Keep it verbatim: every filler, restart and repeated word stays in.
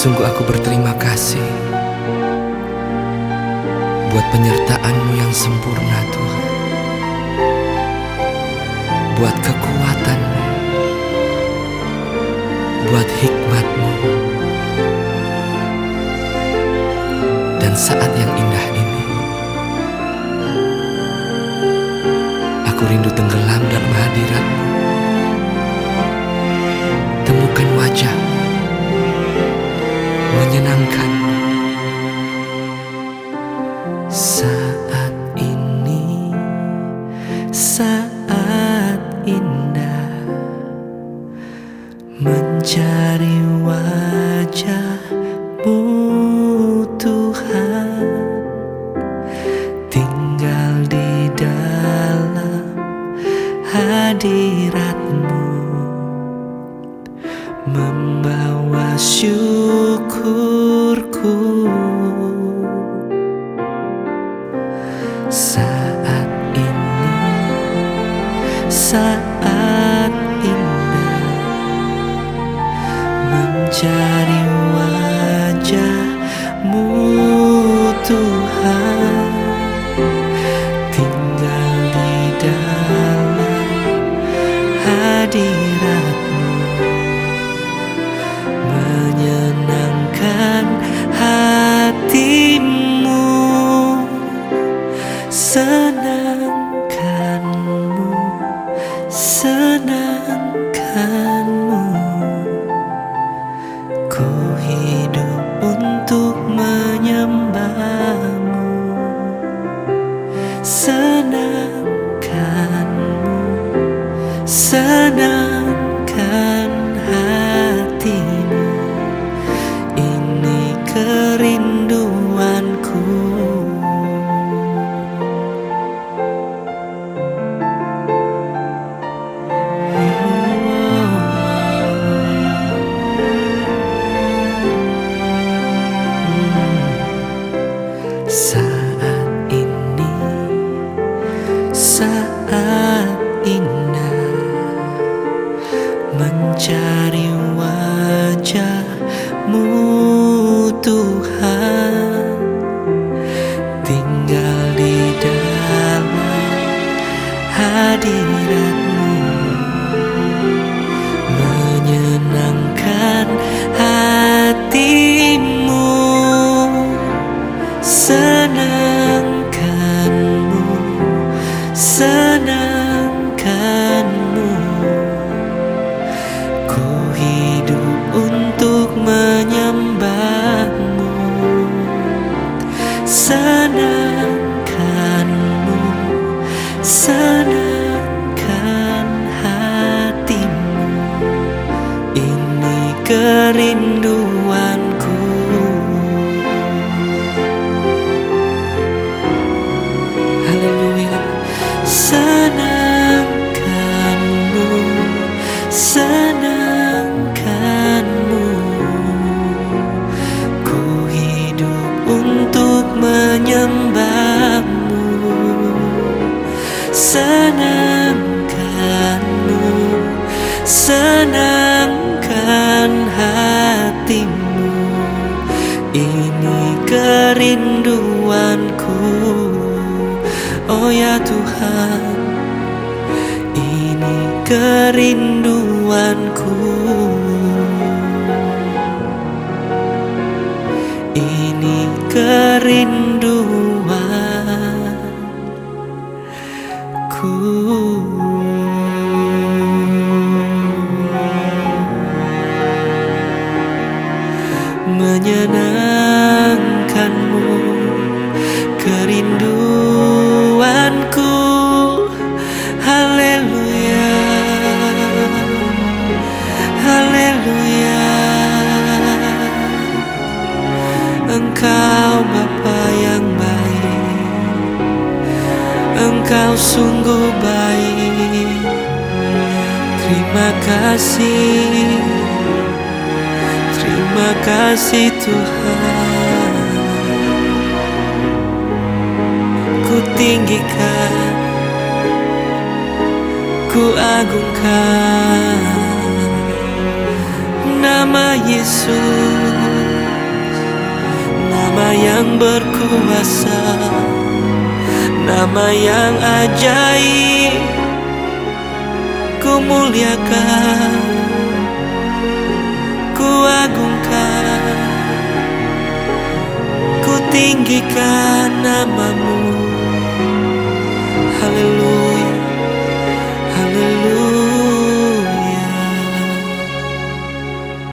Sungguh aku berterima kasih buat penyertaan-Mu yang sempurna, Tuhan. Buat kekuatan-Mu, buat hikmat-Mu. Dan saat yang indah ini, aku rindu tenggelam dalam hadirat-Mu. Temukan wajah-Mu, menyenangkan. Saat ini, saat indah, mencari wajah-Mu, Tuhan. Tinggal di dalam hadirat-Mu, membawa syukurku. Saat ini, saat indah, mencari wajah-Mu, Tuhan. Tinggal di dalam hadirat-Mu, menyenangkan hatimu. Senangkan-Mu, senangkan-Mu. Ku hidup untuk menyembah-Mu. Senangkan-Mu, senangkan hatimu. Ini kerinduanku. Saat ini, saat indah, mencari wajah-Mu, Tuhan. Tinggal di dalam hadirat-Mu, menyenangkan hatimu. Senangkan-Mu, senangkan-Mu. Ku hidup untuk menyembah-Mu. Senangkan-Mu, senangkan hatimu. Ini kerinduanku. Senangkan-Mu, senangkan-Mu. Ku hidup untuk menyembah-Mu. Senangkan-Mu, senangkan hatimu. Ini kerinduanku. Oh ya Tuhan, ini kerinduanku. Ini kerinduanku. Menyenangkan-Mu, kerinduanku. Haleluya, haleluya. Engkau Bapa yang baik, Engkau sungguh baik. Terima kasih, terima kasih Tuhan. Ku tinggikan, ku agungkan nama Yesus. yang berkuasa, nama yang ajaib. Ku muliakan, ku agungkan, ku tinggikan namamu.